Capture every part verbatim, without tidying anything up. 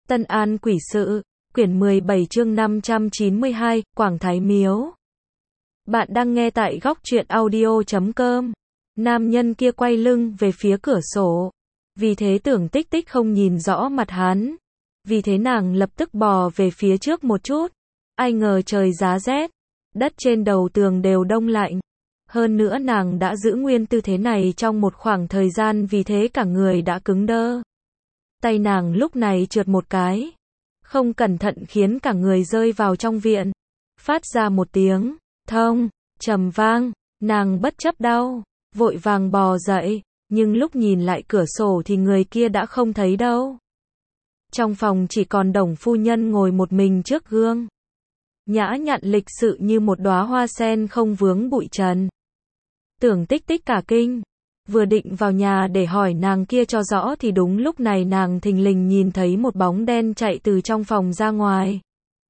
Tân An Quỷ Sự, quyển mười bảy chương năm trăm chín mươi hai, Quảng Thái Miếu. Bạn đang nghe tại góc truyện audio chấm com. Nam nhân kia quay lưng về phía cửa sổ. Vì thế Tưởng Tích Tích không nhìn rõ mặt hắn. Vì thế nàng lập tức bò về phía trước một chút. Ai ngờ trời giá rét. Đất trên đầu tường đều đông lạnh. Hơn nữa nàng đã giữ nguyên tư thế này trong một khoảng thời gian, vì thế cả người đã cứng đơ. Tay nàng lúc này trượt một cái. Không cẩn thận khiến cả người rơi vào trong viện. Phát ra một tiếng, thông, trầm vang. Nàng bất chấp đau, vội vàng bò dậy. Nhưng lúc nhìn lại cửa sổ thì người kia đã không thấy đâu. Trong phòng chỉ còn Đồng phu nhân ngồi một mình trước gương. Nhã nhặn lịch sự như một đóa hoa sen không vướng bụi trần. Tưởng Tích Tích cả kinh. Vừa định vào nhà để hỏi nàng kia cho rõ thì đúng lúc này nàng thình lình nhìn thấy một bóng đen chạy từ trong phòng ra ngoài.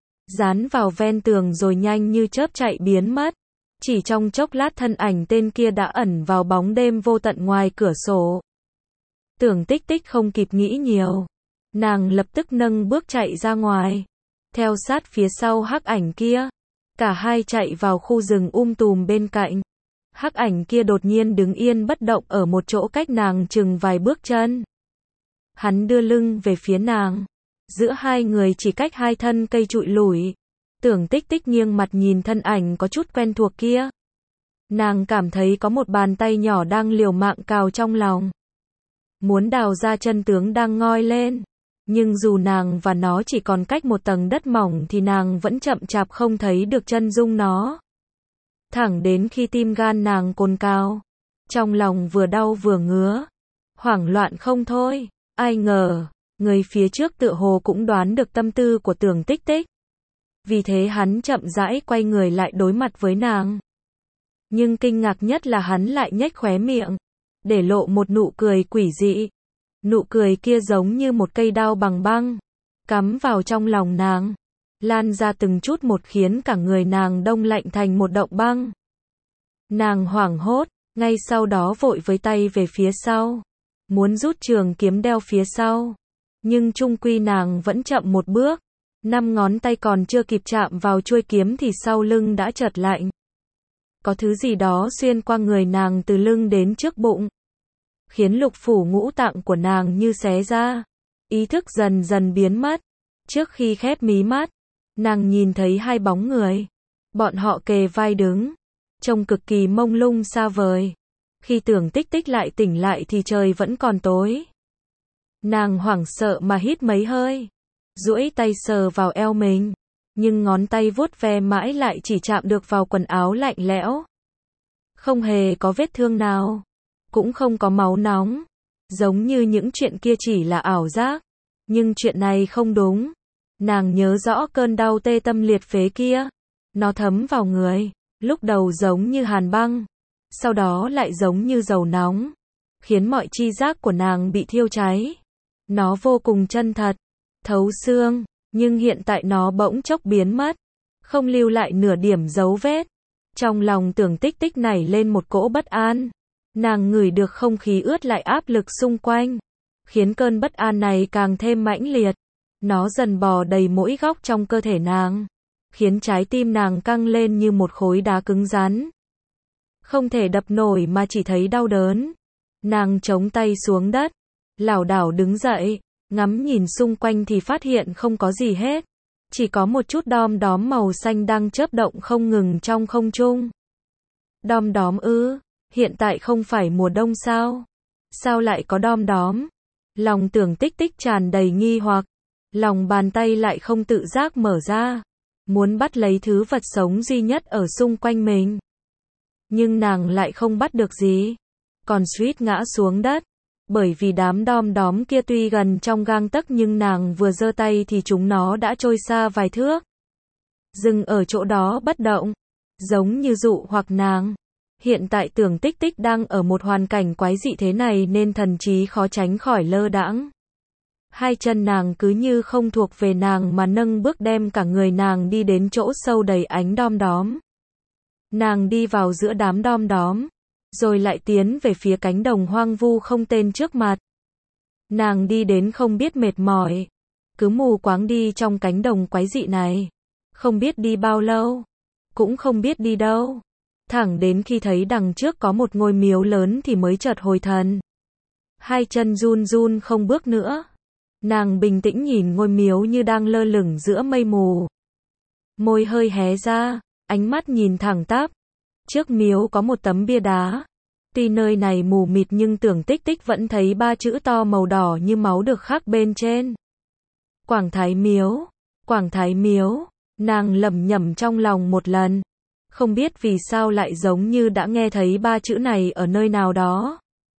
Dán vào ven tường rồi nhanh như chớp chạy biến mất. Chỉ trong chốc lát thân ảnh tên kia đã ẩn vào bóng đêm vô tận ngoài cửa sổ. Tưởng Tích Tích không kịp nghĩ nhiều. Nàng lập tức nâng bước chạy ra ngoài. Theo sát phía sau hắc ảnh kia. Cả hai chạy vào khu rừng um tùm bên cạnh. Hắc ảnh kia đột nhiên đứng yên bất động ở một chỗ cách nàng chừng vài bước chân. Hắn đưa lưng về phía nàng. Giữa hai người chỉ cách hai thân cây trụi lủi. Tưởng Tích Tích nghiêng mặt nhìn thân ảnh có chút quen thuộc kia. Nàng cảm thấy có một bàn tay nhỏ đang liều mạng cào trong lòng. Muốn đào ra chân tướng đang ngoi lên. Nhưng dù nàng và nó chỉ còn cách một tầng đất mỏng thì nàng vẫn chậm chạp không thấy được chân dung nó. Thẳng đến khi tim gan nàng cồn cào. Trong lòng vừa đau vừa ngứa. Hoảng loạn không thôi. Ai ngờ, người phía trước tựa hồ cũng đoán được tâm tư của Tưởng Tích Tích. Vì thế hắn chậm rãi quay người lại đối mặt với nàng. Nhưng kinh ngạc nhất là hắn lại nhếch khóe miệng. Để lộ một nụ cười quỷ dị. Nụ cười kia giống như một cây đao bằng băng. Cắm vào trong lòng nàng. Lan ra từng chút một khiến cả người nàng đông lạnh thành một động băng. Nàng hoảng hốt, ngay sau đó vội với tay về phía sau. Muốn rút trường kiếm đeo phía sau. Nhưng chung quy nàng vẫn chậm một bước. Năm ngón tay còn chưa kịp chạm vào chuôi kiếm thì sau lưng đã chợt lạnh. Có thứ gì đó xuyên qua người nàng từ lưng đến trước bụng. Khiến lục phủ ngũ tạng của nàng như xé ra. Ý thức dần dần biến mất. Trước khi khép mí mắt, nàng nhìn thấy hai bóng người. Bọn họ kề vai đứng. Trông cực kỳ mông lung xa vời. Khi Tưởng Tích Tích lại tỉnh lại thì trời vẫn còn tối. Nàng hoảng sợ mà hít mấy hơi. Duỗi tay sờ vào eo mình. Nhưng ngón tay vuốt ve mãi lại chỉ chạm được vào quần áo lạnh lẽo. Không hề có vết thương nào. Cũng không có máu nóng. Giống như những chuyện kia chỉ là ảo giác. Nhưng chuyện này không đúng. Nàng nhớ rõ cơn đau tê tâm liệt phế kia. Nó thấm vào người. Lúc đầu giống như hàn băng. Sau đó lại giống như dầu nóng. Khiến mọi chi giác của nàng bị thiêu cháy. Nó vô cùng chân thật. Thấu xương. Nhưng hiện tại nó bỗng chốc biến mất. Không lưu lại nửa điểm dấu vết. Trong lòng Tưởng Tích Tích nảy lên một cỗ bất an. Nàng ngửi được không khí ướt lại áp lực xung quanh. Khiến cơn bất an này càng thêm mãnh liệt. Nó dần bò đầy mỗi góc trong cơ thể nàng. Khiến trái tim nàng căng lên như một khối đá cứng rắn. Không thể đập nổi mà chỉ thấy đau đớn. Nàng chống tay xuống đất. Lảo đảo đứng dậy. Ngắm nhìn xung quanh thì phát hiện không có gì hết. Chỉ có một chút đom đóm màu xanh đang chớp động không ngừng trong không trung. Đom đóm ư? Hiện tại không phải mùa đông sao? Sao lại có đom đóm? Lòng Tưởng Tích Tích tràn đầy nghi hoặc. Lòng bàn tay lại không tự giác mở ra. Muốn bắt lấy thứ vật sống duy nhất ở xung quanh mình. Nhưng nàng lại không bắt được gì. Còn suýt ngã xuống đất. Bởi vì đám đom đóm kia tuy gần trong gang tấc nhưng nàng vừa giơ tay thì chúng nó đã trôi xa vài thước. Dừng ở chỗ đó bất động. Giống như dụ hoặc nàng. Hiện tại Tưởng Tích Tích đang ở một hoàn cảnh quái dị thế này nên thần trí khó tránh khỏi lơ đãng. Hai chân nàng cứ như không thuộc về nàng mà nâng bước đem cả người nàng đi đến chỗ sâu đầy ánh đom đóm. Nàng đi vào giữa đám đom đóm. Rồi lại tiến về phía cánh đồng hoang vu không tên trước mặt. Nàng đi đến không biết mệt mỏi. cứ mù quáng đi trong cánh đồng quái dị này. Không biết đi bao lâu, cũng không biết đi đâu. Thẳng đến khi thấy đằng trước có một ngôi miếu lớn thì mới chợt hồi thần. Hai chân run run không bước nữa. Nàng bình tĩnh nhìn ngôi miếu như đang lơ lửng giữa mây mù. Môi hơi hé ra, ánh mắt nhìn thẳng tắp. Trước miếu có một tấm bia đá. Tuy nơi này mù mịt nhưng Tưởng Tích Tích vẫn thấy ba chữ to màu đỏ như máu được khắc bên trên. Quảng Thái Miếu, Quảng Thái Miếu, nàng lẩm nhẩm trong lòng một lần. Không biết vì sao lại giống như đã nghe thấy ba chữ này ở nơi nào đó.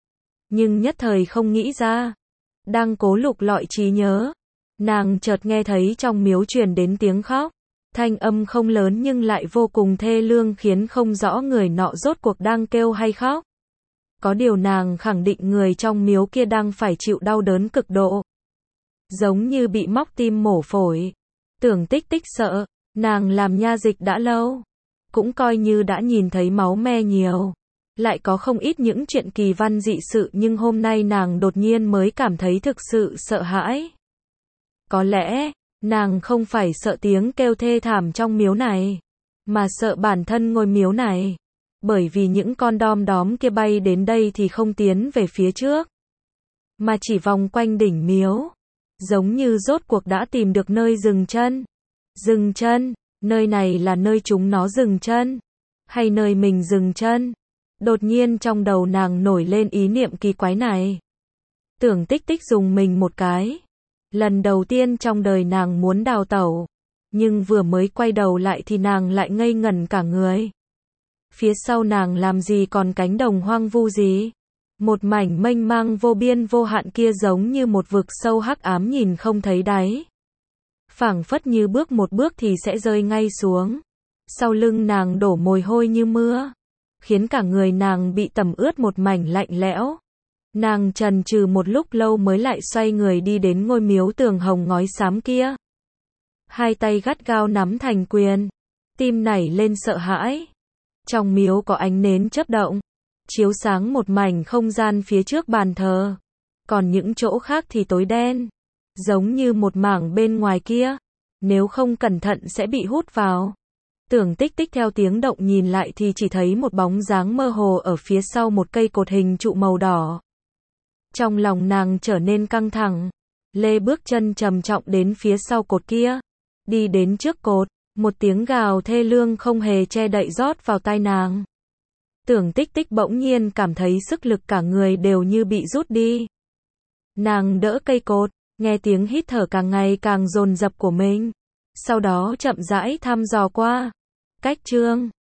Nhưng nhất thời không nghĩ ra. Đang cố lục lọi trí nhớ. Nàng chợt nghe thấy trong miếu truyền đến tiếng khóc. Thanh âm không lớn nhưng lại vô cùng thê lương khiến không rõ người nọ rốt cuộc đang kêu hay khóc. Có điều nàng khẳng định người trong miếu kia đang phải chịu đau đớn cực độ. Giống như bị móc tim mổ phổi. Tưởng Tích Tích sợ, nàng làm nha dịch đã lâu. Cũng coi như đã nhìn thấy máu me nhiều. Lại có không ít những chuyện kỳ văn dị sự nhưng hôm nay nàng đột nhiên mới cảm thấy thực sự sợ hãi. Có lẽ, nàng không phải sợ tiếng kêu thê thảm trong miếu này, mà sợ bản thân ngôi miếu này. Bởi vì những con đom đóm kia bay đến đây thì không tiến về phía trước, mà chỉ vòng quanh đỉnh miếu. Giống như rốt cuộc đã tìm được nơi dừng chân. Dừng chân, nơi này là nơi chúng nó dừng chân, hay nơi mình dừng chân? Đột nhiên trong đầu nàng nổi lên ý niệm kỳ quái này. Tưởng Tích Tích dùng mình một cái. Lần đầu tiên trong đời nàng muốn đào tẩu, nhưng vừa mới quay đầu lại thì nàng lại ngây ngẩn cả người. Phía sau nàng làm gì còn cánh đồng hoang vu gì? Một mảnh mênh mang vô biên vô hạn kia giống như một vực sâu hắc ám nhìn không thấy đáy. Phảng phất như bước một bước thì sẽ rơi ngay xuống. Sau lưng nàng đổ mồ hôi như mưa, khiến cả người nàng bị tẩm ướt một mảnh lạnh lẽo. Nàng chần chừ một lúc lâu mới lại xoay người đi đến ngôi miếu tường hồng ngói xám kia. Hai tay gắt gao nắm thành quyền, tim nảy lên sợ hãi. Trong miếu có ánh nến chớp động, chiếu sáng một mảnh không gian phía trước bàn thờ. Còn những chỗ khác thì tối đen, giống như một mảng bên ngoài kia, nếu không cẩn thận sẽ bị hút vào. Tưởng Tích Tích theo tiếng động nhìn lại thì chỉ thấy một bóng dáng mơ hồ ở phía sau một cây cột hình trụ màu đỏ. Trong lòng nàng trở nên căng thẳng, lê bước chân trầm trọng đến phía sau cột kia. Đi đến trước cột, một tiếng gào thê lương không hề che đậy rót vào tai nàng. Tưởng Tích Tích bỗng nhiên cảm thấy sức lực cả người đều như bị rút đi. Nàng đỡ cây cột, nghe tiếng hít thở càng ngày càng dồn dập của mình. Sau đó chậm rãi thăm dò qua. Cách chương